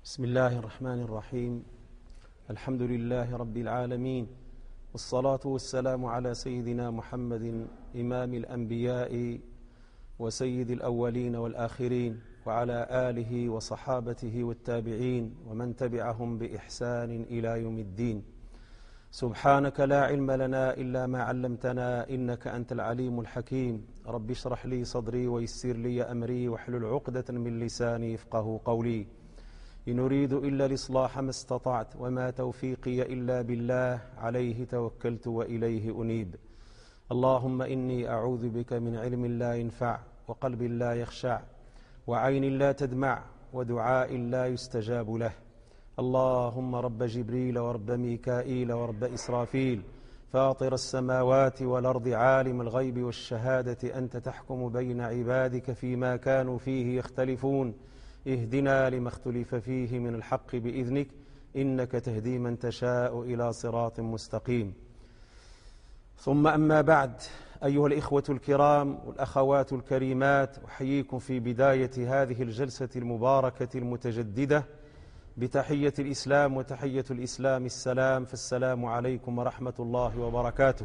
بسم الله الرحمن الرحيم. الحمد لله رب العالمين، والصلاة والسلام على سيدنا محمد إمام الأنبياء وسيد الأولين والآخرين، وعلى آله وصحابته والتابعين ومن تبعهم بإحسان إلى يوم الدين. سبحانك لا علم لنا إلا ما علمتنا إنك أنت العليم الحكيم. رب اشرح لي صدري ويسر لي أمري واحلل عقدة من لساني يفقه قولي. إن أريد إلا الإصلاح ما استطعت وما توفيقي إلا بالله، عليه توكلت وإليه أنيب. اللهم إني أعوذ بك من علم لا ينفع وقلب لا يخشع وعين لا تدمع ودعاء لا يستجاب له. اللهم رب جبريل ورب ميكائيل ورب إسرافيل، فاطر السماوات والأرض، عالم الغيب والشهادة، أنت تحكم بين عبادك فيما كانوا فيه يختلفون. اهدنا لما اختلف فيه من الحق بإذنك، إنك تهدي من تشاء إلى صراط مستقيم. ثم أما بعد، أيها الإخوة الكرام والأخوات الكريمات، أحييكم في بداية هذه الجلسة المباركة المتجددة بتحية الإسلام، وتحية الإسلام السلام، فالسلام عليكم ورحمة الله وبركاته.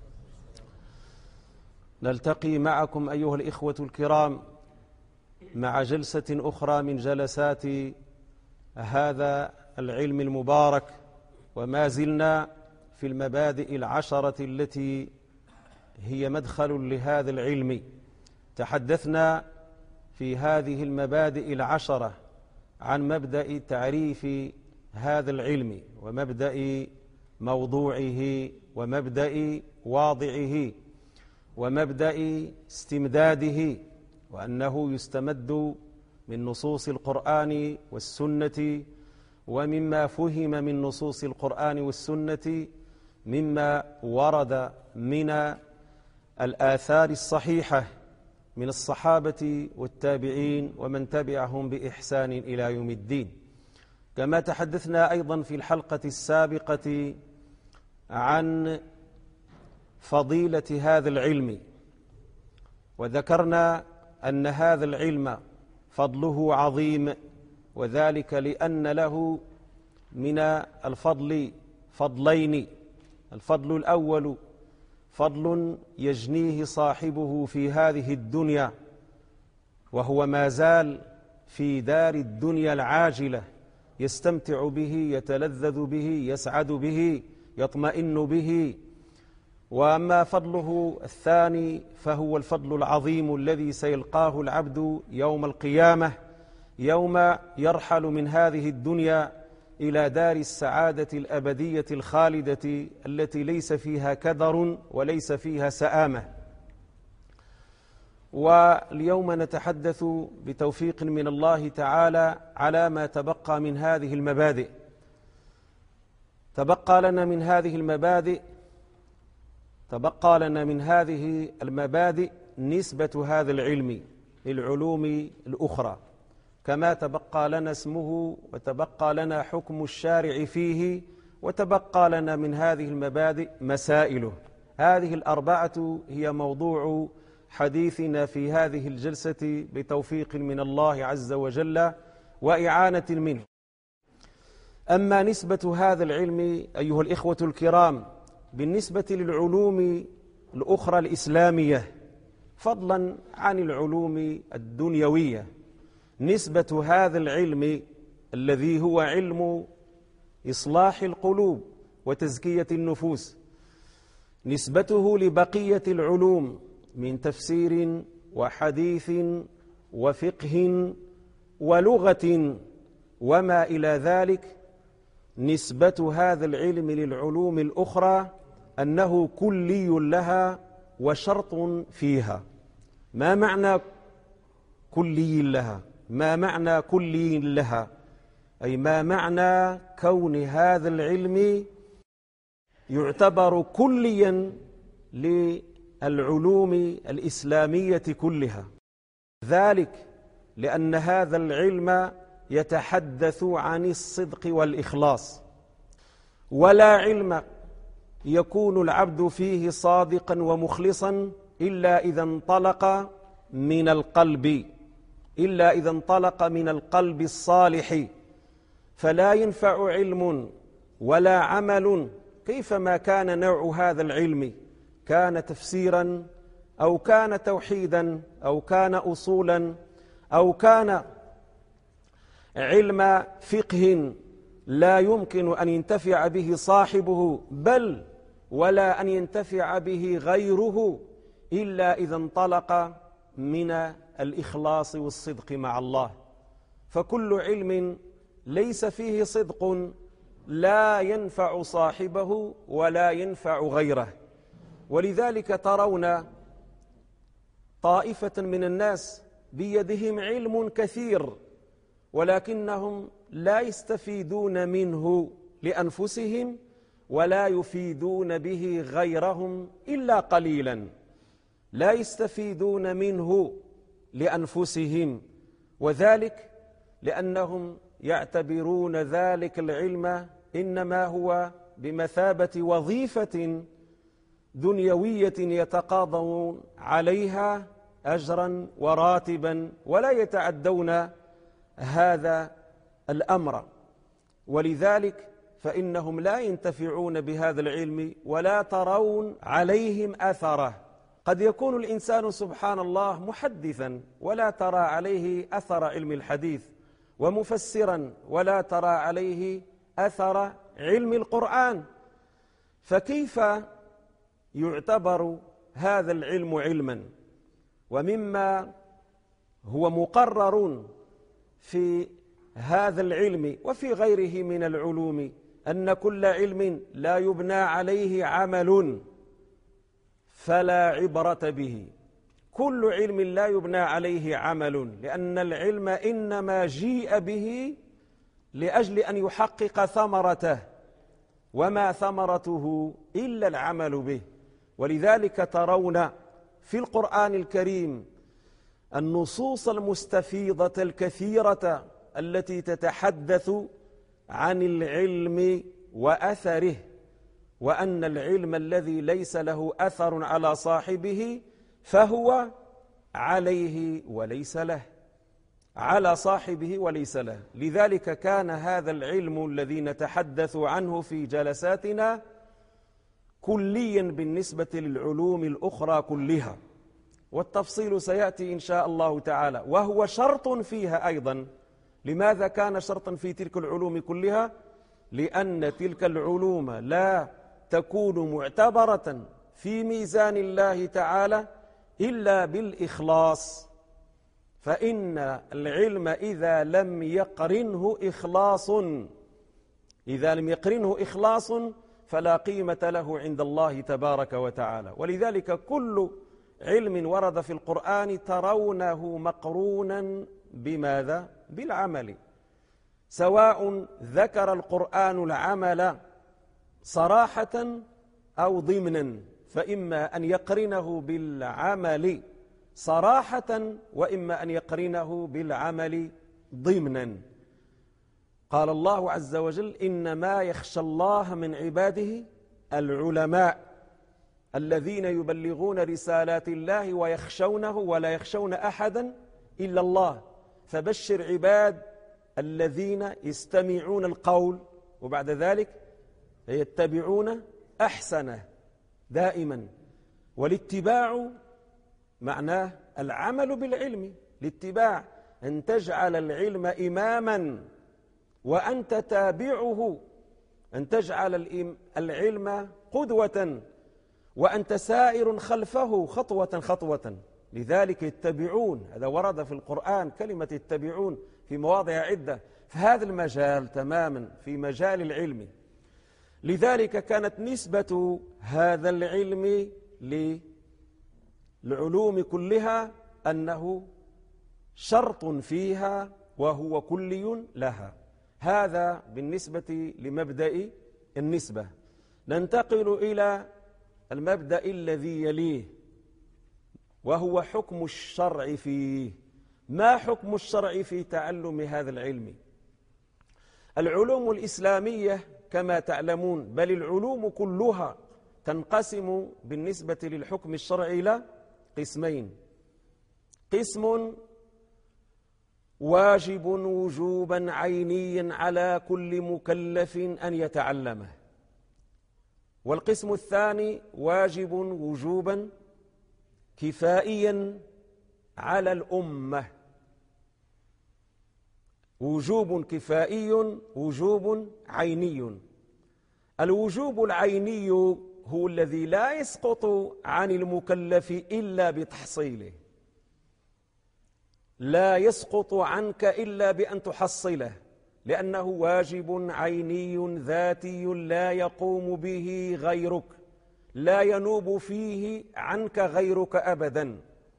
نلتقي معكم أيها الإخوة الكرام مع جلسة أخرى من جلسات هذا العلم المبارك، وما زلنا في المبادئ العشرة التي هي مدخل لهذا العلم. تحدثنا في هذه المبادئ العشرة عن مبدأ تعريف هذا العلم، ومبدأ موضوعه، ومبدأ واضعه، ومبدأ استمداده، وأنه يستمد من نصوص القرآن والسنة، ومما فهم من نصوص القرآن والسنة مما ورد من الآثار الصحيحة من الصحابة والتابعين ومن تبعهم بإحسان إلى يوم الدين. كما تحدثنا أيضا في الحلقة السابقة عن فضيلة هذا العلم، وذكرنا أن هذا العلم فضله عظيم، وذلك لأن له من الفضل فضلين. الفضل الأول فضل يجنيه صاحبه في هذه الدنيا، وهو ما زال في دار الدنيا العاجلة، يستمتع به، يتلذذ به، يسعد به، يطمئن به. وأما فضله الثاني فهو الفضل العظيم الذي سيلقاه العبد يوم القيامة، يوم يرحل من هذه الدنيا إلى دار السعادة الأبدية الخالدة التي ليس فيها كدر وليس فيها سآمة. واليوم نتحدث بتوفيق من الله تعالى على ما تبقى من هذه المبادئ. تبقى لنا من هذه المبادئ نسبة هذا العلم للعلوم الأخرى، كما تبقى لنا اسمه، وتبقى لنا حكم الشارع فيه، وتبقى لنا من هذه المبادئ مسائله. هذه الأربعة هي موضوع حديثنا في هذه الجلسة بتوفيق من الله عز وجل وإعانة منه. أما نسبة هذا العلم أيها الإخوة الكرام بالنسبة للعلوم الأخرى الإسلامية، فضلا عن العلوم الدنيوية، نسبة هذا العلم الذي هو علم إصلاح القلوب وتزكية النفوس، نسبته لبقية العلوم من تفسير وحديث وفقه ولغة وما إلى ذلك، نسبة هذا العلم للعلوم الأخرى أنه كلي لها وشرط فيها. ما معنى كلي لها؟ ما معنى كلي لها؟ أي ما معنى كون هذا العلم يعتبر كليا للعلوم الإسلامية كلها؟ ذلك لأن هذا العلم يتحدث عن الصدق والإخلاص، ولا علم يكون العبد فيه صادقا ومخلصا إلا إذا انطلق من القلب الصالح، فلا ينفع علم ولا عمل كيفما كان نوع هذا العلم، كان تفسيرا أو كان توحيدا أو كان أصولا أو كان علم فقه لا يمكن أن ينتفع به صاحبه بل ولا أن ينتفع به غيره إلا إذا انطلق من الإخلاص والصدق مع الله. فكل علم ليس فيه صدق لا ينفع صاحبه ولا ينفع غيره. ولذلك ترون طائفة من الناس بيدهم علم كثير ولكنهم لا يستفيدون منه لأنفسهم ولا يفيدون به غيرهم إلا قليلا، لا يستفيدون منه لأنفسهم، وذلك لأنهم يعتبرون ذلك العلم إنما هو بمثابة وظيفة دنيوية يتقاضون عليها أجرا وراتبا ولا يتعدون هذا الأمر. ولذلك فإنهم لا ينتفعون بهذا العلم ولا ترون عليهم أثره. قد يكون الإنسان سبحان الله محدثا ولا ترى عليه أثر علم الحديث، ومفسرا ولا ترى عليه أثر علم القرآن، فكيف يعتبر هذا العلم علما؟ ومما هو مقرر في هذا العلم وفي غيره من العلوم أن كل علم لا يبنى عليه عمل فلا عبرة به. كل علم لا يبنى عليه عمل، لأن العلم إنما جيء به لأجل أن يحقق ثمرته، وما ثمرته إلا العمل به. ولذلك ترون في القرآن الكريم النصوص المستفيضة الكثيرة التي تتحدث عن العلم وأثره، وأن العلم الذي ليس له أثر على صاحبه فهو عليه وليس له، على صاحبه وليس له. لذلك كان هذا العلم الذي نتحدث عنه في جلساتنا كليا بالنسبة للعلوم الأخرى كلها، والتفصيل سيأتي إن شاء الله تعالى، وهو شرط فيها أيضا. لماذا كان شرطا في تلك العلوم كلها؟ لأن تلك العلوم لا تكون معتبرة في ميزان الله تعالى إلا بالإخلاص، فإن العلم إذا لم يقرنه إخلاص فلا قيمة له عند الله تبارك وتعالى. ولذلك كل علم ورد في القرآن ترونه مقرونا بماذا؟ بالعمل، سواء ذكر القرآن العمل صراحة أو ضمنا، فإما أن يقرنه بالعمل صراحة وإما أن يقرنه بالعمل ضمنا. قال الله عز وجل: إنما يخشى الله من عباده العلماء الذين يبلغون رسالات الله ويخشونه ولا يخشون أحدا إلا الله. فبشر عباد الذين يستمعون القول وبعد ذلك يتبعون أحسنه دائما. والاتباع معناه العمل بالعلم. الاتباع أن تجعل العلم إماما وأنت تابعه، أن تجعل العلم قدوة وأنت سائر خلفه خطوة خطوة. لذلك يتبعون، هذا ورد في القرآن كلمة يتبعون في مواضع عدة في هذا المجال تماما، في مجال العلم. لذلك كانت نسبة هذا العلم للعلوم كلها أنه شرط فيها وهو كلي لها. هذا بالنسبة لمبدأ النسبة. ننتقل إلى المبدأ الذي يليه وهو حكم الشرع فيه. ما حكم الشرع في تعلم هذا العلم؟ العلوم الإسلامية كما تعلمون، بل العلوم كلها تنقسم بالنسبة للحكم الشرعي إلى قسمين: قسم واجب وجوبا عينيا على كل مكلف أن يتعلمه. والقسم الثاني واجب وجوبا كفائيا على الأمة. وجوب كفائي، وجوب عيني. الوجوب العيني هو الذي لا يسقط عن المكلف إلا بتحصيله، لا يسقط عنك إلا بأن تحصله، لأنه واجب عيني ذاتي لا يقوم به غيرك، لا ينوب فيه عنك غيرك أبدا.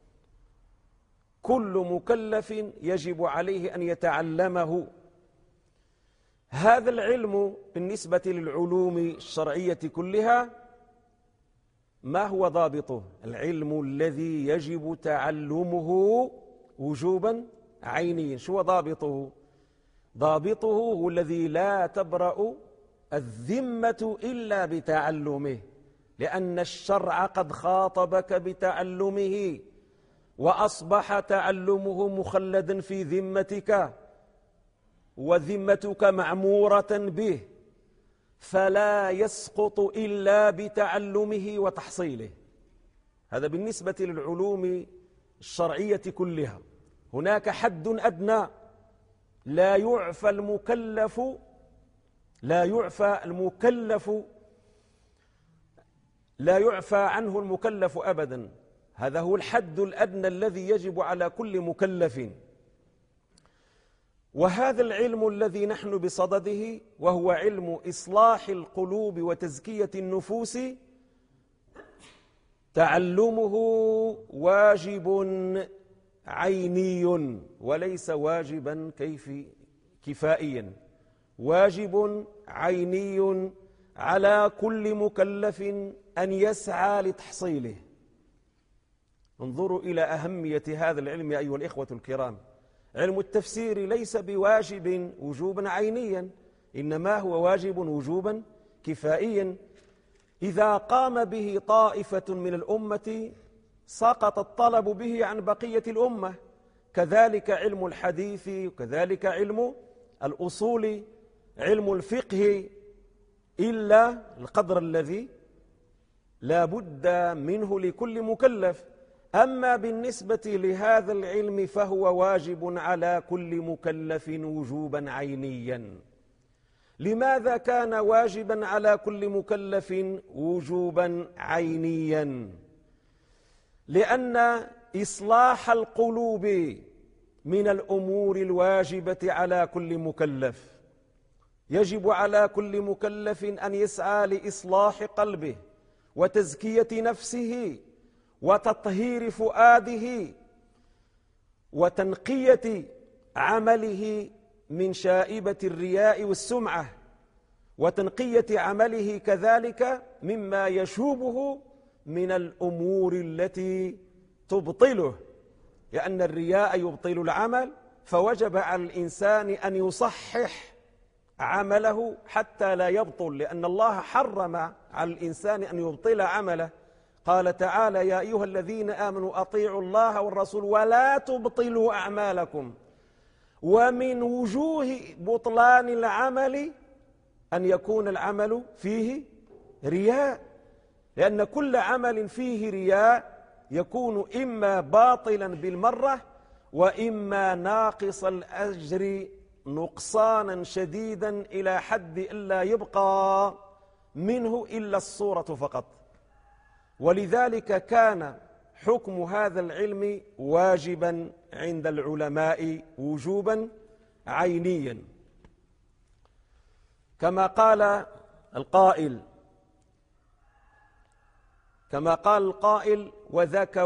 كل مكلف يجب عليه أن يتعلمه. هذا العلم بالنسبة للعلوم الشرعية كلها ما هو ضابطه؟ العلم الذي يجب تعلمه وجوبا عينيا، شو ضابطه؟ ضابطه هو الذي لا تبرأ الذمة إلا بتعلمه، لأن الشرع قد خاطبك بتعلمه، وأصبح تعلمه مخلدا في ذمتك، وذمتك معمورة به، فلا يسقط إلا بتعلمه وتحصيله. هذا بالنسبة للعلوم الشرعية كلها. هناك حد أدنى لا يعفى عنه المكلف أبدا. هذا هو الحد الأدنى الذي يجب على كل مكلف. وهذا العلم الذي نحن بصدده، وهو علم إصلاح القلوب وتزكية النفوس، تعلمه واجب عيني وليس واجبا كفائيا. واجب عيني على كل مكلف أن يسعى لتحصيله. انظروا إلى أهمية هذا العلم يا أيها الإخوة الكرام. علم التفسير ليس بواجب وجوبا عينيا، إنما هو واجب وجوبا كفائيا. إذا قام به طائفة من الأمة سقط الطلب به عن بقية الأمة. كذلك علم الحديث، وكذلك علم الأصول، علم الفقه، إلا القدر الذي لا بد منه لكل مكلف. أما بالنسبة لهذا العلم فهو واجب على كل مكلف وجوبا عينيا. لماذا كان واجبا على كل مكلف وجوبا عينيا؟ لأن إصلاح القلوب من الأمور الواجبة على كل مكلف. يجب على كل مكلف أن يسعى لإصلاح قلبه وتزكية نفسه وتطهير فؤاده وتنقية عمله من شائبة الرياء والسمعة، وتنقية عمله كذلك مما يشوبه من الأمور التي تبطله، لأن الرياء يبطل العمل، فوجب على الإنسان أن يصحح عمله حتى لا يبطل، لأن الله حرم على الإنسان أن يبطل عمله. قال تعالى: يا أيها الذين آمنوا أطيعوا الله والرسول ولا تبطلوا أعمالكم. ومن وجوه بطلان العمل أن يكون العمل فيه رياء، لأن كل عمل فيه رياء يكون إما باطلا بالمرة، وإما ناقص الأجر نقصانا شديدا إلى حد ألا يبقى منه إلا الصورة فقط. ولذلك كان حكم هذا العلم واجبا عند العلماء وجوبا عينيا، كما قال القائل وذاك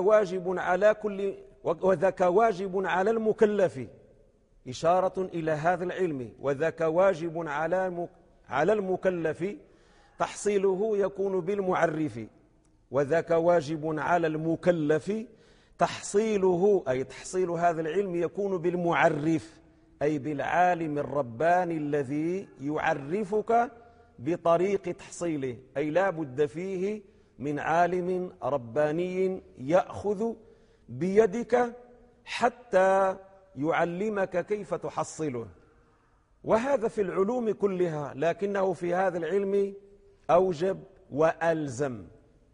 واجب على المكلف، إشارة إلى هذا العلم. وذاك واجب على المكلف تحصيله يكون بالمعرف، وذاك واجب على المكلف تحصيله، أي تحصيل هذا العلم يكون بالمعرف، أي بالعالم الرباني الذي يعرفك بطريق تحصيله. أي لا بد فيه من عالم رباني يأخذ بيدك حتى يعلمك كيف تحصله، وهذا في العلوم كلها، لكنه في هذا العلم أوجب وألزم.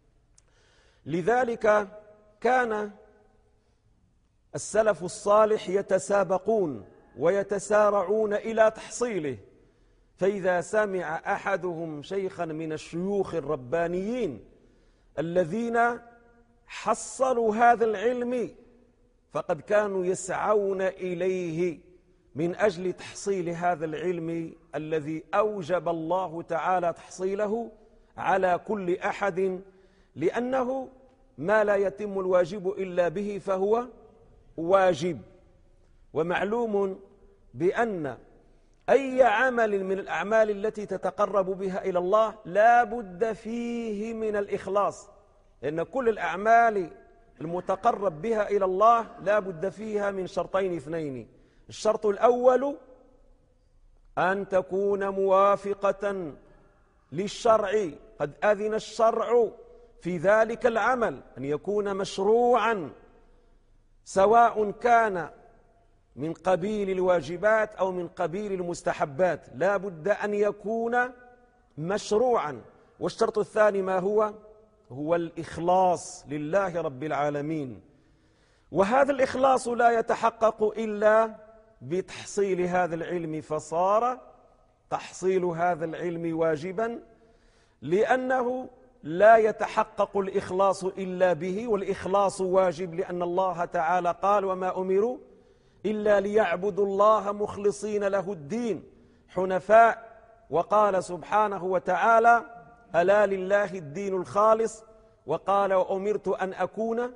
لذلك كان السلف الصالح يتسابقون ويتسارعون إلى تحصيله، فإذا سمع أحدهم شيخا من الشيوخ الربانيين الذين حصلوا هذا العلم فقد كانوا يسعون إليه من أجل تحصيل هذا العلم الذي أوجب الله تعالى تحصيله على كل أحد، لأنه ما لا يتم الواجب إلا به فهو واجب. ومعلوم بأن أي عمل من الأعمال التي تتقرب بها إلى الله لا بد فيه من الإخلاص، لأن كل الأعمال المتقرب بها إلى الله لا بد فيها من شرطين اثنين. الشرط الأول أن تكون موافقة للشرع، قد أذن الشرع في ذلك العمل أن يكون مشروعا، سواء كان من قبيل الواجبات أو من قبيل المستحبات، لا بد أن يكون مشروعا. والشرط الثاني ما هو الإخلاص لله رب العالمين، وهذا الإخلاص لا يتحقق إلا بتحصيل هذا العلم، فصار تحصيل هذا العلم واجبا، لأنه لا يتحقق الإخلاص إلا به، والإخلاص واجب لأن الله تعالى قال: وما أمروا إلا ليعبدوا الله مخلصين له الدين حنفاء. وقال سبحانه وتعالى: ألا لله الدين الخالص، وقال: وأمرت أن أكون.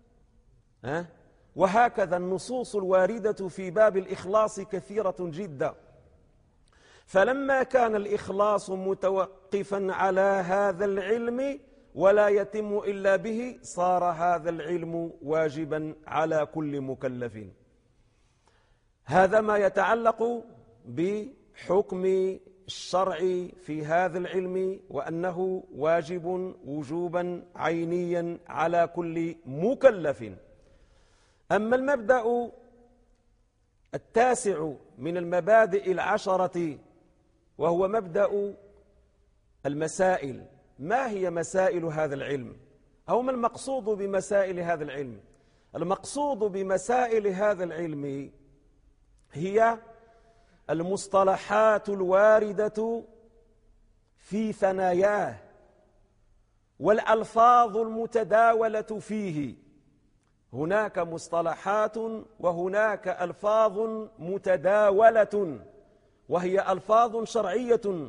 وهكذا النصوص الواردة في باب الإخلاص كثيرة جدا. فلما كان الإخلاص متوقفا على هذا العلم ولا يتم إلا به، صار هذا العلم واجبا على كل مكلف. هذا ما يتعلق بحكم الشرع في هذا العلم، وأنه واجب وجوبا عينيا على كل مكلف. أما المبدأ التاسع من المبادئ العشرة وهو مبدأ المسائل. ما هي مسائل هذا العلم؟ أو ما المقصود بمسائل هذا العلم؟ المقصود بمسائل هذا العلم هي المصطلحات الواردة في ثناياه والألفاظ المتداولة فيه. هناك مصطلحات وهناك ألفاظ متداولة، وهي ألفاظ شرعية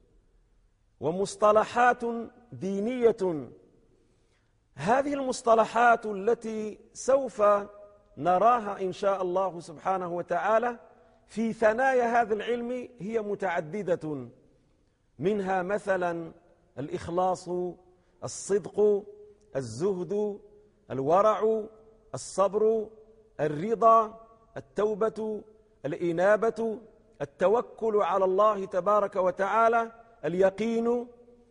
ومصطلحات دينية. هذه المصطلحات التي سوف نراها إن شاء الله سبحانه وتعالى في ثنايا هذا العلم هي متعددة، منها مثلا الإخلاص، الصدق، الزهد، الورع، الصبر، الرضا، التوبة، الإنابة، التوكل على الله تبارك وتعالى، اليقين.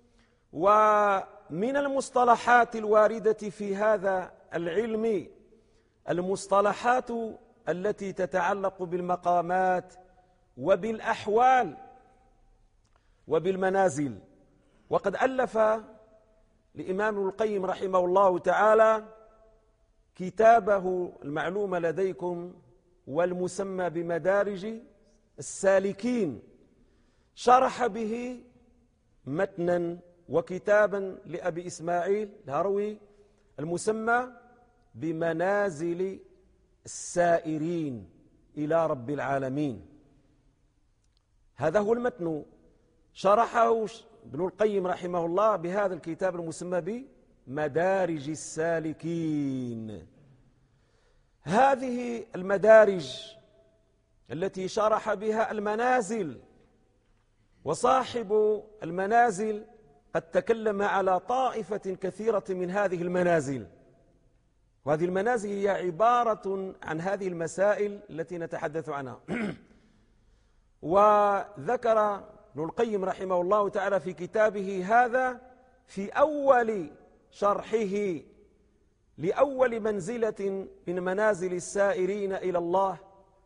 ومن المصطلحات الواردة في هذا العلم المصطلحات التي تتعلق بالمقامات وبالأحوال وبالمنازل. وقد ألف الإمام ابن القيم رحمه الله تعالى كتابه المعلوم لديكم والمسمى بمدارج السالكين، شرح به متنا وكتابا لأبي إسماعيل الهروي المسمى بمنازل السائرين إلى رب العالمين. هذا هو المتن، شرحه ابن القيم رحمه الله بهذا الكتاب المسمى بمدارج السالكين. هذه المدارج التي شرح بها المنازل، وصاحب المنازل قد تكلم على طائفة كثيرة من هذه المنازل، وهذه المنازل هي عبارة عن هذه المسائل التي نتحدث عنها. وذكر ابن القيم رحمه الله تعالى في كتابه هذا في أول شرحه لأول منزلة من منازل السائرين إلى الله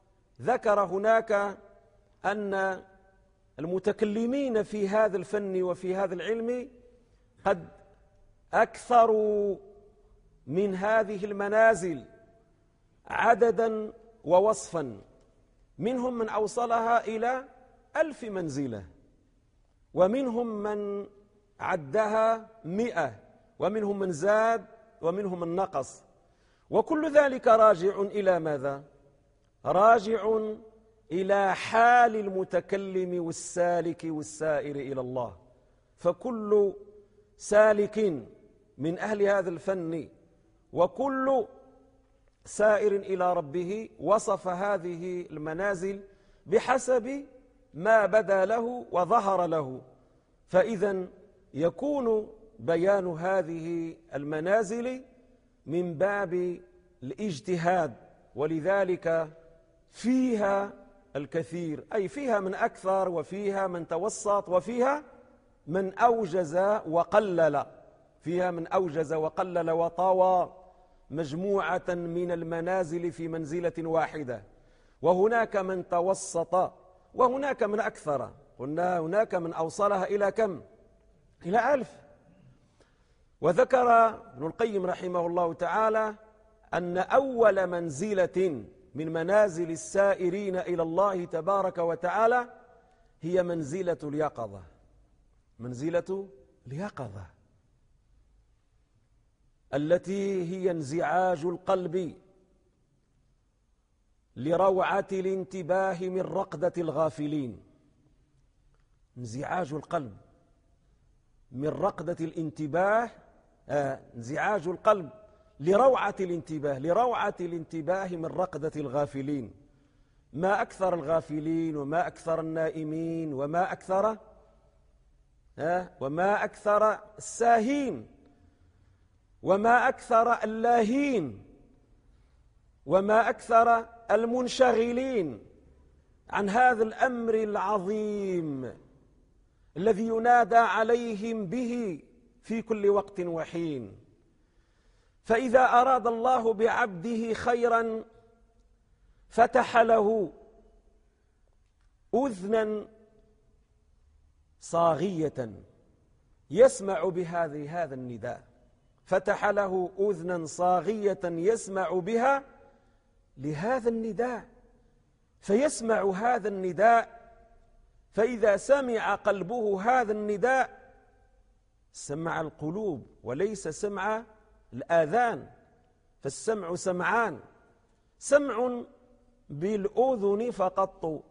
ذكر هناك أن المتكلمين في هذا الفن وفي هذا العلم قد أكثروا من هذه المنازل عددا ووصفا، منهم من أوصلها إلى 1000 منزلة، ومنهم من عدها 100، ومنهم من زاد ومنهم من نقص، وكل ذلك راجع إلى ماذا؟ راجع إلى حال المتكلم والسالك والسائر إلى الله. فكل سالك من أهل هذا الفن وكل سائر إلى ربه وصف هذه المنازل بحسب ما بدا له وظهر له، فإذا يكون بيان هذه المنازل من باب الاجتهاد، ولذلك فيها الكثير، أي فيها من أكثر وفيها من توسط وفيها من أوجز وقلل، فيها من أوجز وقلل وطوى مجموعة من المنازل في منزلة واحدة، وهناك من توسط وهناك من أكثر. قلنا هناك من أوصلها إلى كم؟ إلى 1000. وذكر ابن القيم رحمه الله تعالى أن أول منزلة من منازل السائرين إلى الله تبارك وتعالى هي منزلة اليقظة. منزلة اليقظة التي هي انزعاج القلب لروعة الانتباه من رقدة الغافلين. انزعاج القلب من رقدة الانتباه، انزعاج القلب لروعة الانتباه من رقدة الغافلين. ما أكثر الغافلين وما أكثر النائمين وما أكثر الساهين وما أكثر اللاهين وما أكثر المنشغلين عن هذا الأمر العظيم الذي ينادى عليهم به في كل وقت وحين. فإذا أراد الله بعبده خيرا فتح له أذنا صاغية يسمع هذا النداء، فتح له أذنا صاغية يسمع بها لهذا النداء، فيسمع هذا النداء. فإذا سمع قلبه هذا النداء سمع القلوب وليس سمع الآذان، فالسمع سمعان: سمع بالأذن فقط،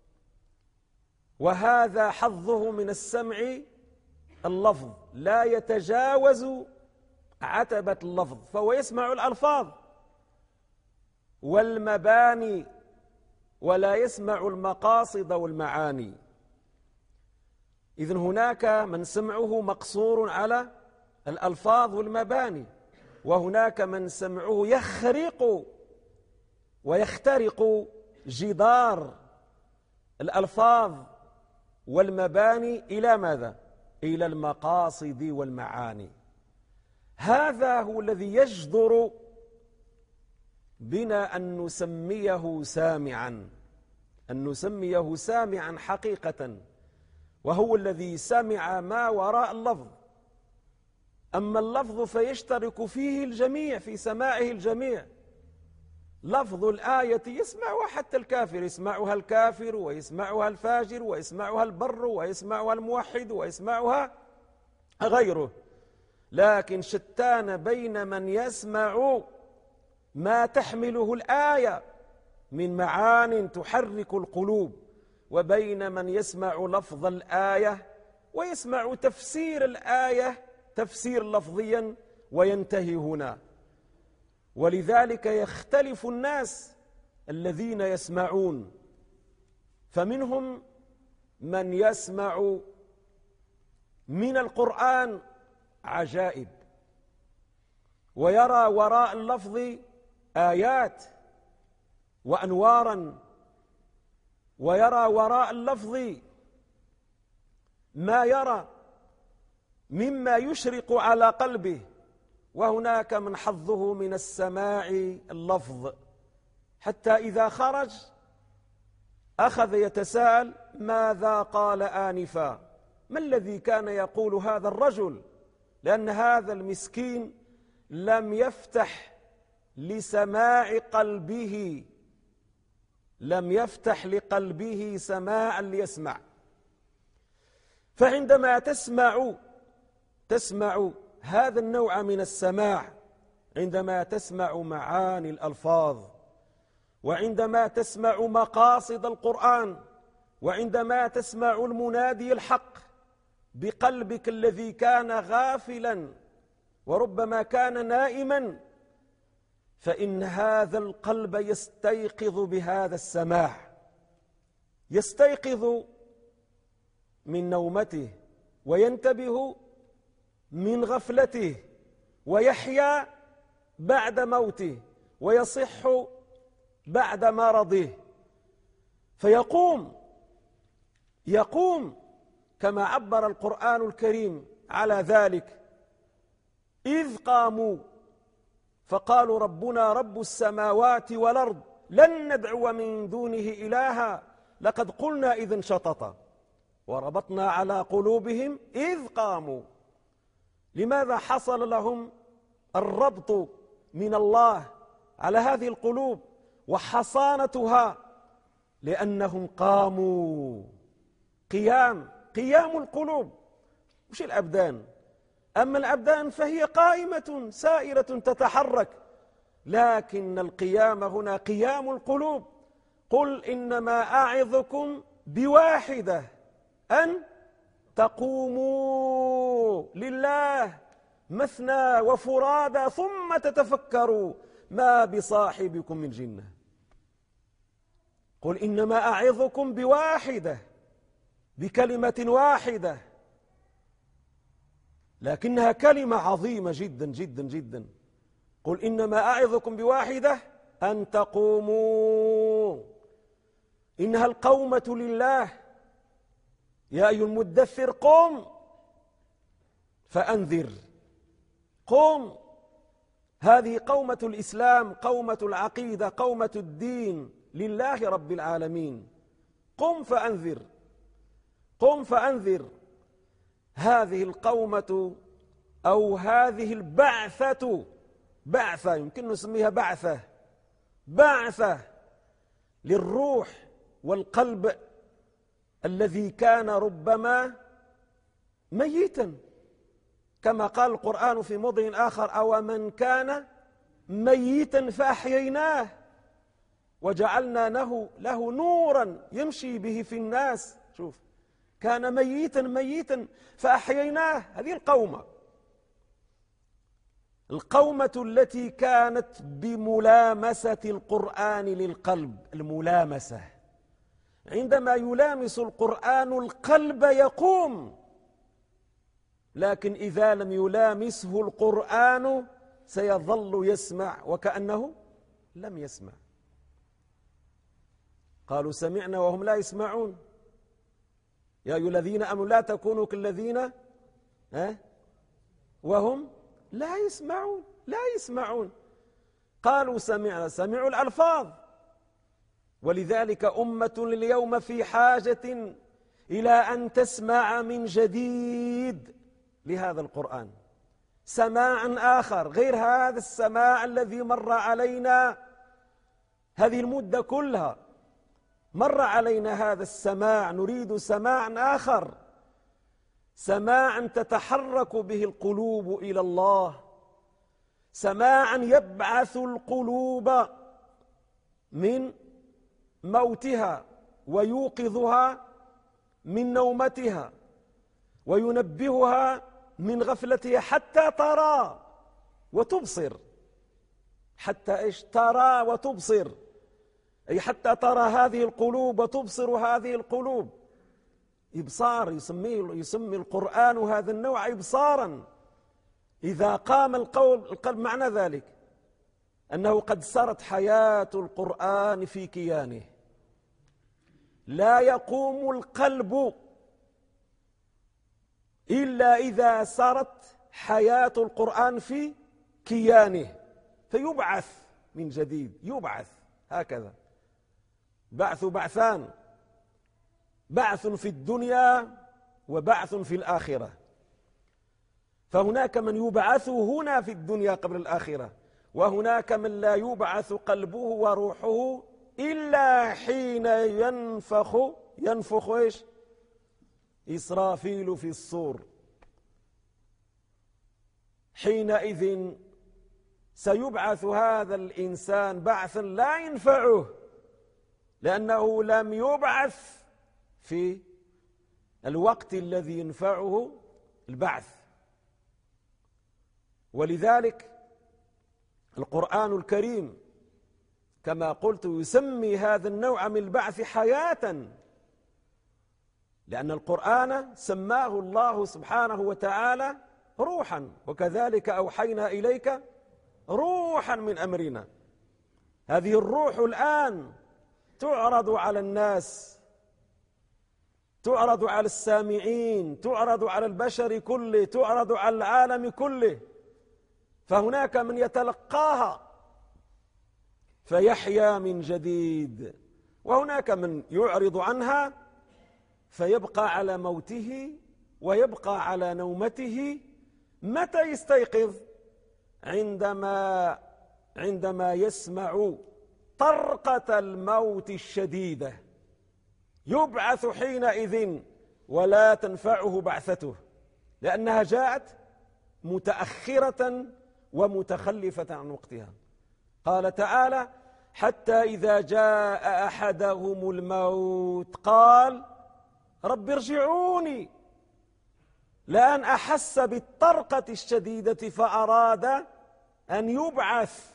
وهذا حظه من السمع اللفظ، لا يتجاوز عتبة اللفظ، فهو يسمع الألفاظ والمباني ولا يسمع المقاصد والمعاني. إذن هناك من سمعه مقصور على الألفاظ والمباني، وهناك من سمعه يخرق ويخترق جدار الألفاظ والمباني إلى ماذا؟ إلى المقاصد والمعاني. هذا هو الذي يجدر بنا أن نسميه سامعا، أن نسميه سامعا حقيقة، وهو الذي سمع ما وراء اللفظ. أما اللفظ فيشترك فيه الجميع، في سماعه الجميع. لفظ الآية يسمعها حتى الكافر، يسمعها الكافر ويسمعها الفاجر ويسمعها البر ويسمعها الموحد ويسمعها غيره، لكن شتان بين من يسمع ما تحمله الآية من معان تحرك القلوب، وبين من يسمع لفظ الآية ويسمع تفسير الآية تفسير لفظيا وينتهي هنا. ولذلك يختلف الناس الذين يسمعون، فمنهم من يسمع من القرآن عجائب ويرى وراء اللفظ آيات وأنوارا، ويرى وراء اللفظ ما يرى مما يشرق على قلبه. وهناك من حظه من السماع اللفظ، حتى إذا خرج أخذ يتساءل ماذا قال آنفا؟ ما الذي كان يقول هذا الرجل؟ لأن هذا المسكين لم يفتح لسماع قلبه، لم يفتح لقلبه سماعا ليسمع. فعندما تسمع هذا النوع من السماع، عندما تسمع معاني الألفاظ، وعندما تسمع مقاصد القرآن، وعندما تسمع المنادي الحق بقلبك الذي كان غافلا وربما كان نائما، فإن هذا القلب يستيقظ بهذا السماع، يستيقظ من نومته وينتبه من غفلته، ويحيا بعد موته، ويصح بعد مرضه، يقوم كما عبر القرآن الكريم على ذلك: إذ قاموا فقالوا ربنا رب السماوات والأرض لن ندعو من دونه إلها لقد قلنا إذا شططا وربطنا على قلوبهم إذ قاموا. لماذا حصل لهم الربط من الله على هذه القلوب وحصانتها؟ لأنهم قاموا. قيام القلوب مش الأبدان، أما الأبدان فهي قائمة سائرة تتحرك، لكن القيام هنا قيام القلوب. قل إنما أعظكم بواحدة أن تقوموا لله مثنى وفرادى ثم تتفكروا ما بصاحبكم من جنة. قل إنما أعظكم بواحدة، بكلمة واحدة، لكنها كلمة عظيمة جدا جدا جدا. قل إنما أعظكم بواحدة أن تقوموا، إنها القومة لله. يا أيها المدثر قم فأنذر. قم، هذه قومة الإسلام، قومة العقيدة، قومة الدين لله رب العالمين. قم فأنذر، قم فأنذر. هذه القومة أو هذه بعثة يمكن نسميها بعثة للروح والقلب الذي كان ربما ميتا، كما قال القرآن في موضع آخر: أو من كان ميتا فأحييناه وجعلنا له نورا يمشي به في الناس. شوف، كان ميتا فأحييناه. هذه القومة التي كانت بملامسة القرآن للقلب. الملامسة، عندما يلامس القرآن القلب يقوم، لكن إذا لم يلامسه القرآن سيظل يسمع وكأنه لم يسمع. قالوا سمعنا وهم لا يسمعون. يا أيها الذين آمنوا لا تكونوا كالذين وهم لا يسمعون. قالوا سمعنا، سمعوا الألفاظ. ولذلك أمة اليوم في حاجة إلى أن تسمع من جديد لهذا القرآن، سماعا آخر غير هذا السماع الذي مر علينا هذه المدة كلها. مر علينا هذا السماع، نريد سماعا آخر، سماعا تتحرك به القلوب إلى الله، سماعا يبعث القلوب من موتها ويوقظها من نومتها وينبهها من غفلتها حتى ترى وتبصر. حتى إيش؟ ترى وتبصر، أي حتى ترى هذه القلوب وتبصر هذه القلوب. إبصار، يسمي القرآن هذا النوع إبصارا. إذا قام القلب، معنى ذلك أنه قد سرت حياة القرآن في كيانه. لا يقوم القلب إلا إذا سرت حياة القرآن في كيانه، فيبعث من جديد. يبعث هكذا، بعثان، بعث في الدنيا وبعث في الآخرة. فهناك من يبعث هنا في الدنيا قبل الآخرة، وهناك من لا يبعث قلبه وروحه إلا حين ينفخ إيش؟ إسرافيل في الصور. حينئذ سيبعث هذا الإنسان بعثا لا ينفعه، لأنه لم يبعث في الوقت الذي ينفعه البعث. ولذلك القرآن الكريم كما قلت يسمي هذا النوع من البعث حياة، لأن القرآن سماه الله سبحانه وتعالى روحا، وكذلك أوحينا إليك روحا من أمرنا. هذه الروح الآن تعرض على الناس، تعرض على السامعين، تعرض على البشر كله، تعرض على العالم كله. فهناك من يتلقاها فيحيا من جديد، وهناك من يعرض عنها فيبقى على موته ويبقى على نومته. متى يستيقظ؟ عندما يسمع طرقة الموت الشديدة، يبعث حينئذ ولا تنفعه بعثته، لأنها جاءت متأخرة ومتخلفة عن وقتها. قال تعالى: حتى إذا جاء أحدهم الموت قال رب ارجعوني، لأن أحس بالطرقة الشديدة فأراد أن يبعث،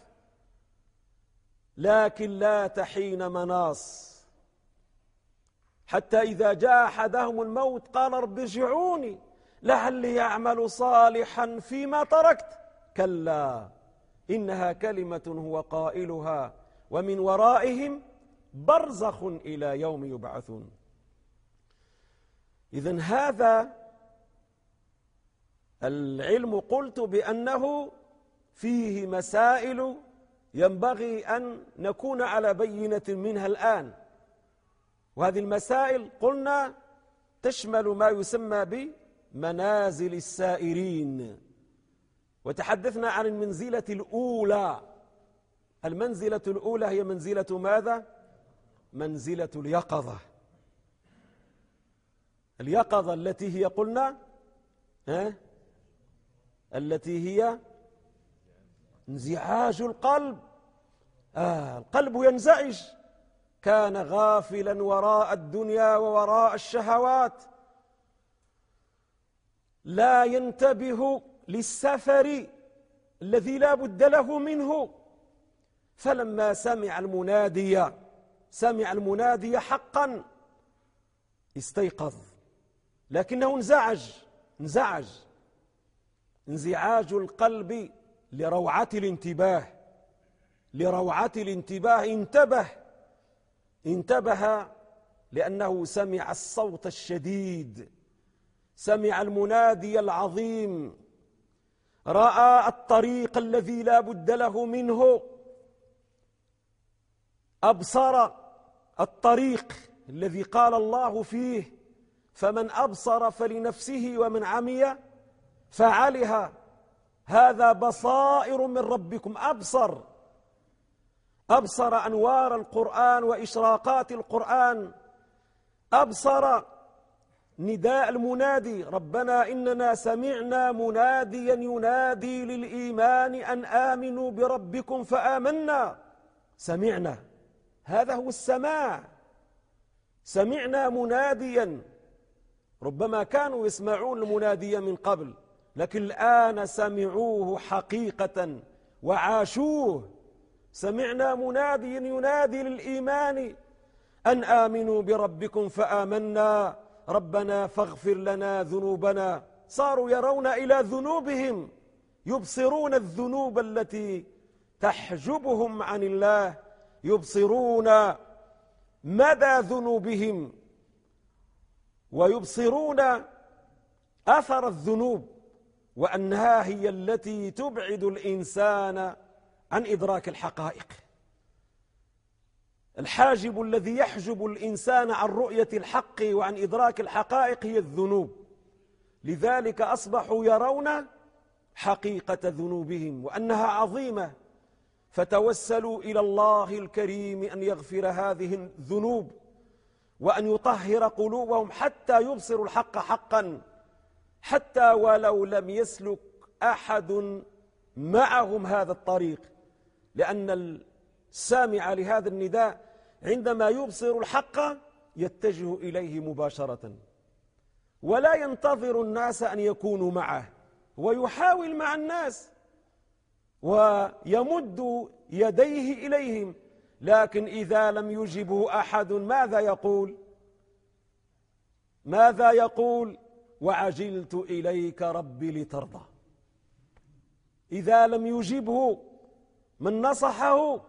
لكن لا تحين مناص. حتى إذا جاء أحدهم الموت قال رب ارجعوني لعلي أعمل صالحا فيما تركت، كلا إنها كلمة هو قائلها ومن ورائهم برزخ إلى يوم يبعثون. إذن هذا العلم قلت بأنه فيه مسائل ينبغي أن نكون على بينة منها الآن، وهذه المسائل قلنا تشمل ما يسمى بمنازل السائرين، وتحدثنا عن المنزلة الأولى. المنزلة الأولى هي منزلة ماذا؟ منزلة اليقظة. اليقظة التي هي قلنا التي هي انزعاج القلب. القلب ينزعج، كان غافلا وراء الدنيا ووراء الشهوات، لا ينتبه للسفر الذي لا بد له منه. فلما سمع المنادي حقا استيقظ، لكنه انزعج انزعاج القلب لروعة الانتباه. انتبه لأنه سمع الصوت الشديد، سمع المنادي العظيم، رأى الطريق الذي لا بد له منه، أبصر الطريق الذي قال الله فيه: فمن أبصر فلنفسه ومن عمي فعلها. هذا بصائر من ربكم. أبصر أنوار القرآن وإشراقات القرآن، أبصر نداء المنادي: ربنا إننا سمعنا مناديا ينادي للإيمان أن آمنوا بربكم فآمنا. سمعنا، هذا هو السماع. سمعنا مناديا، ربما كانوا يسمعون المنادي من قبل، لكن الآن سمعوه حقيقة وعاشوه. سمعنا مناديا ينادي للإيمان أن آمنوا بربكم فآمنا ربنا فاغفر لنا ذنوبنا. صاروا يرون إلى ذنوبهم، يبصرون الذنوب التي تحجبهم عن الله، يبصرون مدى ذنوبهم، ويبصرون أثر الذنوب، وأنها هي التي تبعد الإنسان عن إدراك الحقائق. الحاجب الذي يحجب الإنسان عن رؤية الحق وعن إدراك الحقائق هي الذنوب. لذلك أصبحوا يرون حقيقة ذنوبهم وأنها عظيمة، فتوسلوا إلى الله الكريم أن يغفر هذه الذنوب وأن يطهر قلوبهم حتى يبصروا الحق حقا، حتى ولو لم يسلك أحد معهم هذا الطريق، لأن السامع لهذا النداء عندما يبصر الحق يتجه إليه مباشرة ولا ينتظر الناس أن يكونوا معه، ويحاول مع الناس ويمد يديه إليهم، لكن إذا لم يجبه أحد ماذا يقول؟ وعجلت إليك ربي لترضى. إذا لم يجبه من نصحه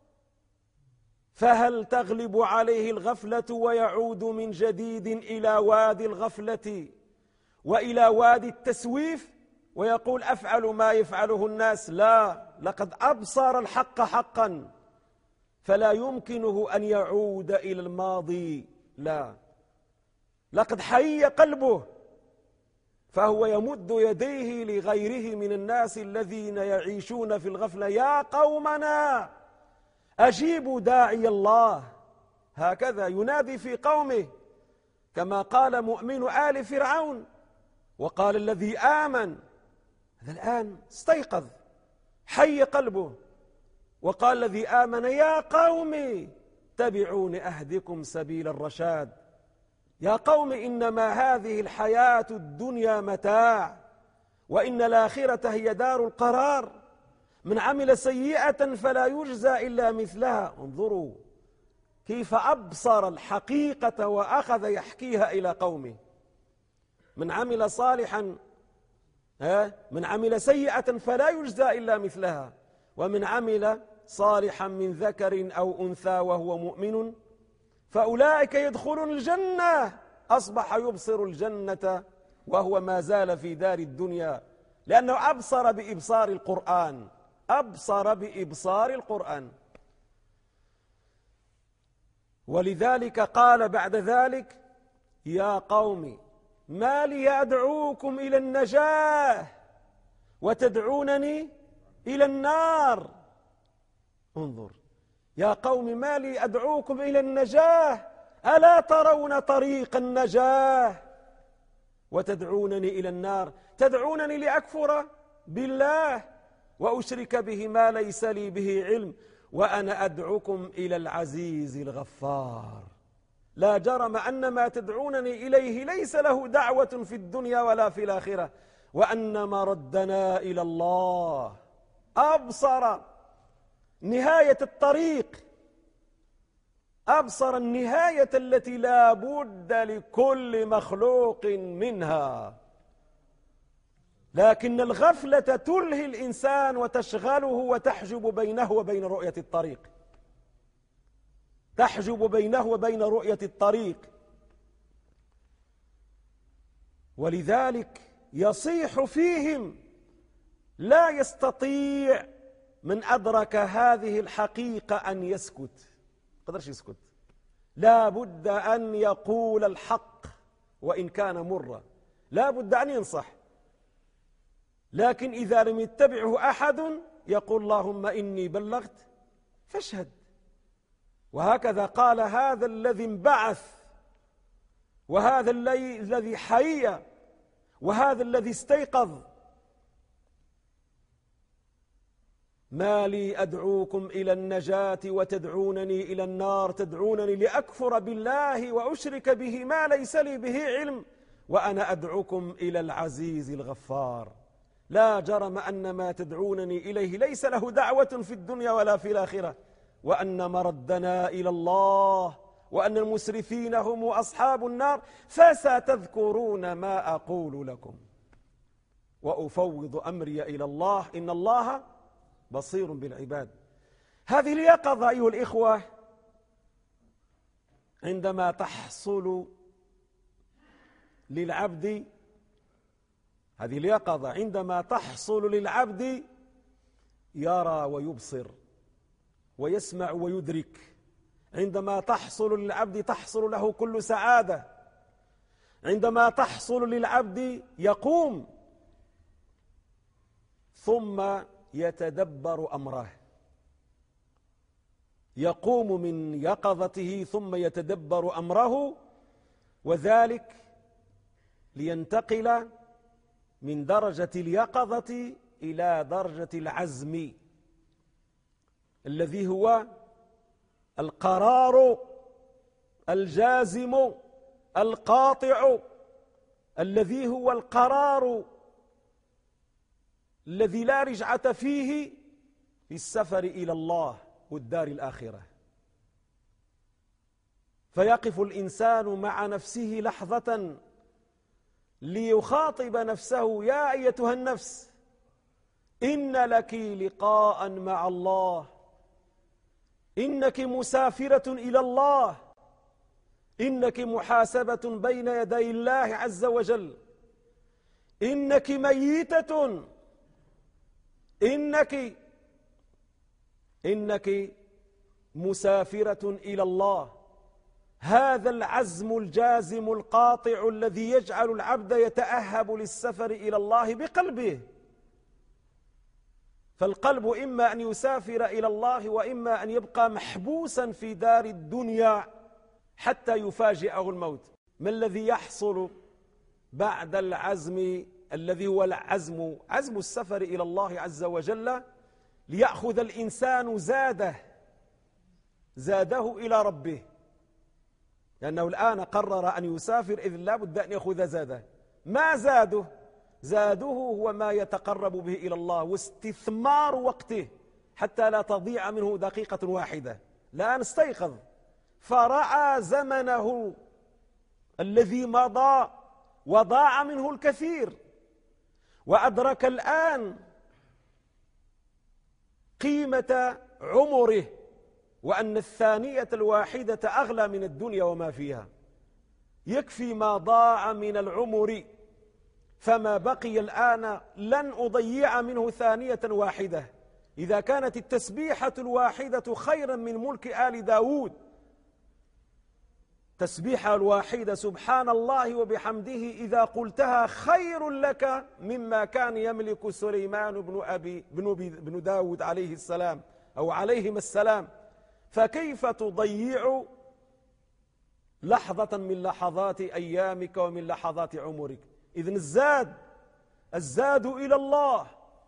فهل تغلب عليه الغفلة ويعود من جديد إلى وادي الغفلة وإلى وادي التسويف ويقول أفعل ما يفعله الناس؟ لا، لقد أبصر الحق حقا فلا يمكنه أن يعود إلى الماضي، لا، لقد حي قلبه، فهو يمد يديه لغيره من الناس الذين يعيشون في الغفلة: يا قومنا أجيبوا داعي الله. هكذا ينادي في قومه، كما قال مؤمن آل فرعون. وقال الذي آمن، هذا الآن استيقظ حي قلبه، وقال الذي آمن: يا قوم اتبعون أهدكم سبيل الرشاد. يا قوم إنما هذه الحياة الدنيا متاع وإن الآخرة هي دار القرار، من عمل سيئة فلا يجزى إلا مثلها. انظروا كيف أبصر الحقيقة وأخذ يحكيها إلى قومه: من عمل صالحا من عمل سيئة فلا يجزى إلا مثلها، ومن عمل صالحا من ذكر أو أنثى وهو مؤمن فأولئك يدخلون الجنة. أصبح يبصر الجنة وهو ما زال في دار الدنيا، لأنه أبصر بإبصار القرآن، أبصر بإبصار القرآن. ولذلك قال بعد ذلك: يا قوم ما لي أدعوكم إلى النجاة وتدعونني إلى النار. انظر: يا قوم ما لي أدعوكم إلى النجاة، ألا ترون طريق النجاة وتدعونني إلى النار؟ تدعونني لأكفر بالله وأشرك به ما ليس لي به علم، وأنا أدعوكم إلى العزيز الغفار. لا جرم أن ما تدعونني إليه ليس له دعوة في الدنيا ولا في الآخرة، وأن مردنا إلى الله. أبصر نهاية الطريق، أبصر النهاية التي لا بد لكل مخلوق منها، لكن الغفلة تلهي الإنسان وتشغله وتحجب بينه وبين رؤية الطريق، تحجب بينه وبين رؤية الطريق. ولذلك يصيح فيهم: لا يستطيع من أدرك هذه الحقيقة أن يسكت، قدرش يسكت، لا بد أن يقول الحق وإن كان مرا، لا بد أن ينصح، لكن إذا لم يتبعه أحد يقول: اللهم إني بلغت فاشهد. وهكذا قال هذا الذي انبعث، وهذا الذي حي، وهذا الذي استيقظ: ما لي أدعوكم إلى النجاة وتدعونني إلى النار، تدعونني لأكفر بالله وأشرك به ما ليس لي به علم، وأنا أدعوكم إلى العزيز الغفار. لا جرم أن ما تدعونني إليه ليس له دعوة في الدنيا ولا في الآخرة، وأن مردنا إلى الله، وأن المسرفين هم أصحاب النار، فستذكرون ما أقول لكم وأفوض أمري إلى الله إن الله بصير بالعباد. هذه اليقظة أيها الإخوة عندما تحصل للعبد، هذه اليقظة عندما تحصل للعبد يرى ويبصر ويسمع ويدرك عندما تحصل للعبد تحصل له كل سعادة. عندما تحصل للعبد يقوم ثم يتدبر أمره، يقوم من يقظته ثم يتدبر أمره، وذلك لينتقل من درجة اليقظة إلى درجة العزم الذي هو القرار الجازم القاطع، الذي هو القرار الذي لا رجعة فيه في السفر إلى الله والدار الآخرة. فيقف الإنسان مع نفسه لحظة ليخاطب نفسه: يا أيتها النفس، إن لك لقاء مع الله، إنك مسافرة إلى الله، إنك محاسبة بين يدي الله عز وجل، إنك ميتة، إنك مسافرة إلى الله. هذا العزم الجازم القاطع الذي يجعل العبد يتأهب للسفر إلى الله بقلبه. فالقلب إما أن يسافر إلى الله وإما أن يبقى محبوسا في دار الدنيا حتى يفاجئه الموت. ما الذي يحصل بعد العزم الذي هو عزم السفر إلى الله عز وجل؟ ليأخذ الإنسان زاده إلى ربه، لأنه الآن قرر أن يسافر، إذن لا بد أن يأخذ زاده. ما زاده هو ما يتقرب به إلى الله واستثمار وقته حتى لا تضيع منه دقيقة واحدة. الآن استيقظ فرأى زمنه الذي مضى وضاع منه الكثير، وأدرك الآن قيمة عمره، وأن الثانية الواحدة أغلى من الدنيا وما فيها. يكفي ما ضاع من العمر، فما بقي الآن لن أضيع منه ثانية واحدة. إذا كانت التسبيحة الواحدة خيرا من ملك آل داود، تسبيحة الواحدة سبحان الله وبحمده إذا قلتها خير لك مما كان يملك سليمان بن داود عليه السلام أو عليهما السلام. فكيف تضيع لحظة من لحظات أيامك ومن لحظات عمرك؟ إذن الزاد إلى الله.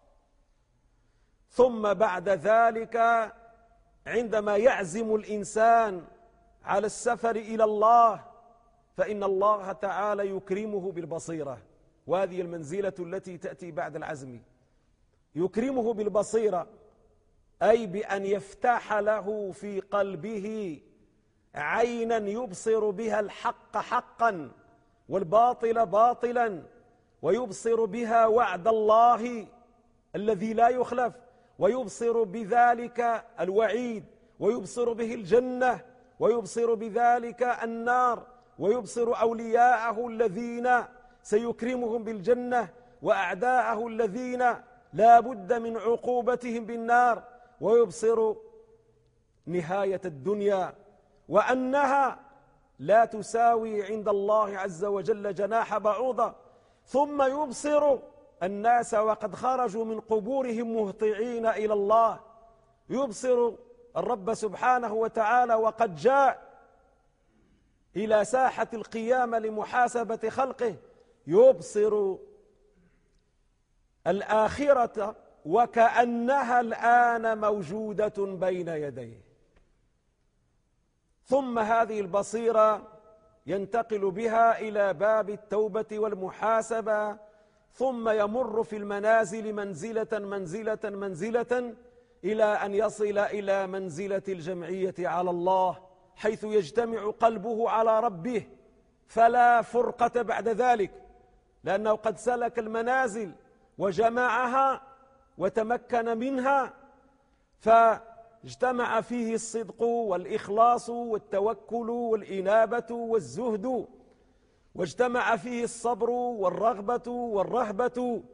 ثم بعد ذلك عندما يعزم الإنسان على السفر إلى الله فإن الله تعالى يكرمه بالبصيرة، وهذه المنزلة التي تأتي بعد العزم. يكرمه بالبصيرة أي بأن يفتح له في قلبه عينا يبصر بها الحق حقا والباطل باطلا، ويبصر بها وعد الله الذي لا يخلف، ويبصر بذلك الوعيد، ويبصر به الجنة، ويبصر بذلك النار، ويبصر أولياءه الذين سيكرمهم بالجنة، وأعداءه الذين لا بد من عقوبتهم بالنار، ويبصر نهاية الدنيا وأنها لا تساوي عند الله عز وجل جناح بعوضة. ثم يبصر الناس وقد خرجوا من قبورهم مهطعين إلى الله، يبصر الرب سبحانه وتعالى وقد جاء إلى ساحة القيامة لمحاسبة خلقه، يبصر الآخرة وكأنها الآن موجودة بين يديه. ثم هذه البصيرة ينتقل بها إلى باب التوبة والمحاسبة، ثم يمر في المنازل منزلة إلى أن يصل إلى منزلة الجمعية على الله، حيث يجتمع قلبه على ربه فلا فرقة بعد ذلك، لأنه قد سلك المنازل وجمعها وتمكن منها، فاجتمع فيه الصدق والإخلاص والتوكل والإنابة والزهد، واجتمع فيه الصبر والرغبة والرهبة،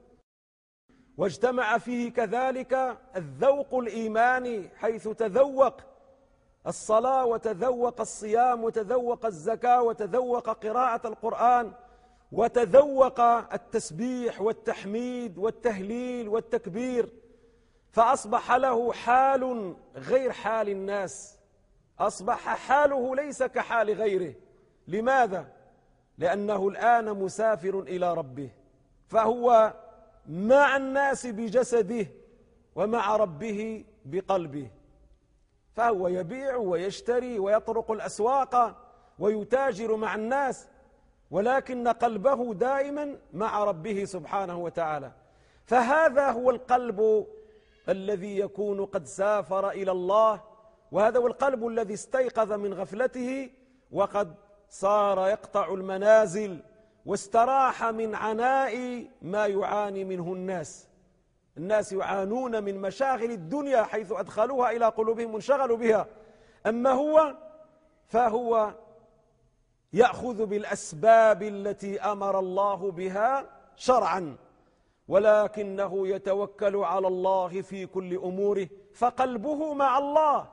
واجتمع فيه كذلك الذوق الإيماني، حيث تذوق الصلاة وتذوق الصيام وتذوق الزكاة وتذوق قراءة القرآن وتذوق التسبيح والتحميد والتهليل والتكبير، فأصبح له حال غير حال الناس، أصبح حاله ليس كحال غيره. لماذا؟ لأنه الآن مسافر إلى ربه، فهو مع الناس بجسده ومع ربه بقلبه، فهو يبيع ويشتري ويطرق الأسواق ويتاجر مع الناس، ولكن قلبه دائما مع ربه سبحانه وتعالى. فهذا هو القلب الذي يكون قد سافر إلى الله، وهذا هو القلب الذي استيقظ من غفلته وقد صار يقطع المنازل واستراح من عناء ما يعاني منه الناس. الناس يعانون من مشاغل الدنيا حيث أدخلوها إلى قلوبهم وانشغلوا بها، أما هو فهو يأخذ بالأسباب التي أمر الله بها شرعا، ولكنه يتوكل على الله في كل أموره، فقلبه مع الله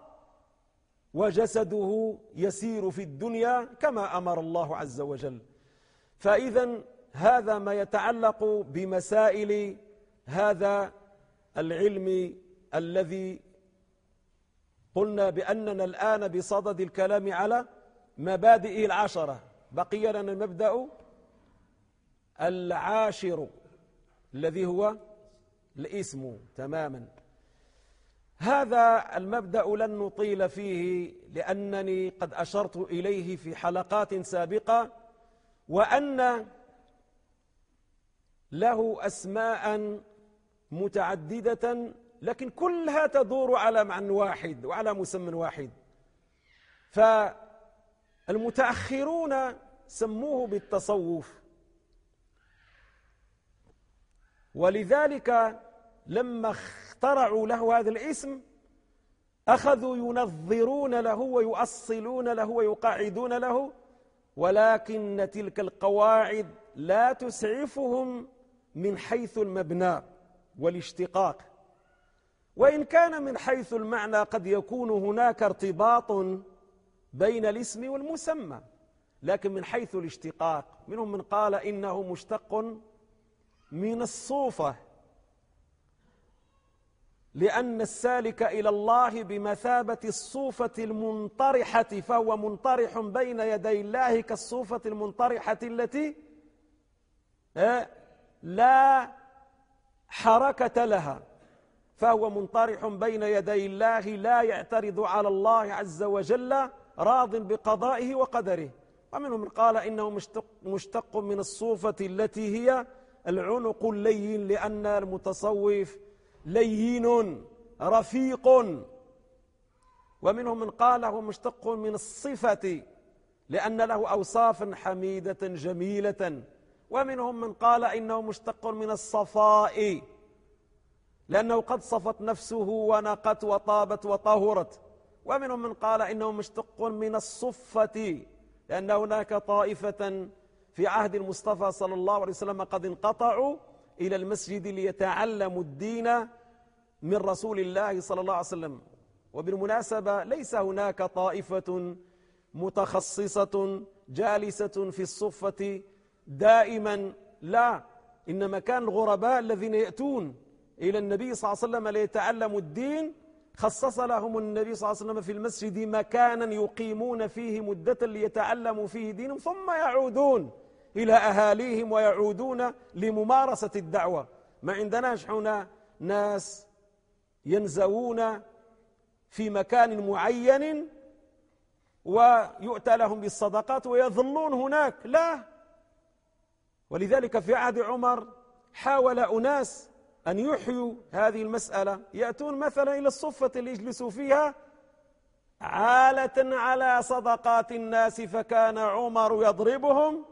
وجسده يسير في الدنيا كما أمر الله عز وجل. فإذا هذا ما يتعلق بمسائل هذا العلم الذي قلنا بأننا الآن بصدد الكلام على مبادئه العشرة. بقي لنا المبدأ العاشر الذي هو الاسم تماما. هذا المبدأ لن نطيل فيه لأنني قد أشرت إليه في حلقات سابقة، وأن له أسماء متعددة لكن كلها تدور على معنى واحد وعلى مسمى واحد. فالمتأخرون سموه بالتصوف، ولذلك لما اخترعوا له هذا الاسم أخذوا ينظرون له ويؤصلون له ويقاعدون له، ولكن تلك القواعد لا تسعفهم من حيث المبنى والاشتقاق، وإن كان من حيث المعنى قد يكون هناك ارتباط بين الاسم والمسمى، لكن من حيث الاشتقاق منهم من قال إنه مشتق من الصوفة، لأن السالك إلى الله بمثابة الصوفة المنطرحة، فهو منطرح بين يدي الله كالصوفة المنطرحة التي لا حركة لها، فهو منطرح بين يدي الله لا يعترض على الله عز وجل، راض بقضائه وقدره. ومنهم من قال إنه مشتق من الصوفة التي هي العنق اللين، لأن المتصوف لين رفيق. ومنهم من قال هو مشتق من الصفة لأن له أوصافا حميدة جميلة. ومنهم من قال إنه مشتق من الصفاء لأنه قد صفت نفسه ونقت وطابت وطهرت. ومنهم من قال إنه مشتق من الصفة لأن هناك طائفة في عهد المصطفى صلى الله عليه وسلم قد انقطعوا إلى المسجد ليتعلموا الدين من رسول الله صلى الله عليه وسلم. وبالمناسبة ليس هناك طائفة متخصصة جالسة في الصفة دائما، لا، إنما كان الغرباء الذين يأتون إلى النبي صلى الله عليه وسلم ليتعلموا الدين خصص لهم النبي صلى الله عليه وسلم في المسجد مكانا يقيمون فيه مدة ليتعلموا فيه دينهم، ثم يعودون إلى أهاليهم ويعودون لممارسة الدعوة. ما عندناش هنا ناس ينزوون في مكان معين ويؤتى لهم بالصدقات ويظلون هناك، لا. ولذلك في عهد عمر حاول أناس أن يحيوا هذه المسألة، يأتون مثلا إلى الصفة اللي يجلسوا فيها عالة على صدقات الناس، فكان عمر يضربهم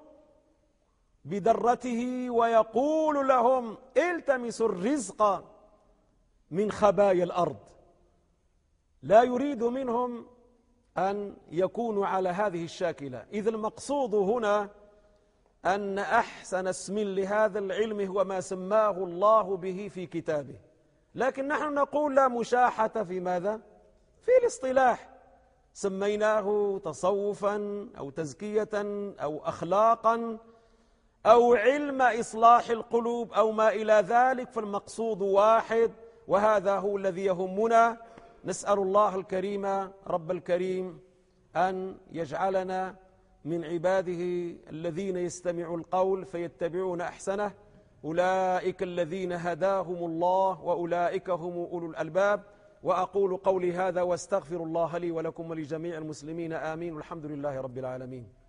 بدرته ويقول لهم التمسوا الرزق من خبايا الأرض. لا يريد منهم أن يكونوا على هذه الشاكلة. إذ المقصود هنا أن أحسن اسم لهذا العلم هو ما سماه الله به في كتابه، لكن نحن نقول لا مشاحة في ماذا؟ في الاصطلاح. سميناه تصوفا أو تزكية أو أخلاقا أو علم إصلاح القلوب أو ما إلى ذلك، فالمقصود واحد، وهذا هو الذي يهمنا. نسأل الله الكريم رب الكريم أن يجعلنا من عباده الذين يستمعوا القول فيتبعون أحسنه، أولئك الذين هداهم الله وأولئك هم أولو الألباب. وأقول قولي هذا واستغفر الله لي ولكم ولجميع المسلمين، آمين، والحمد لله رب العالمين.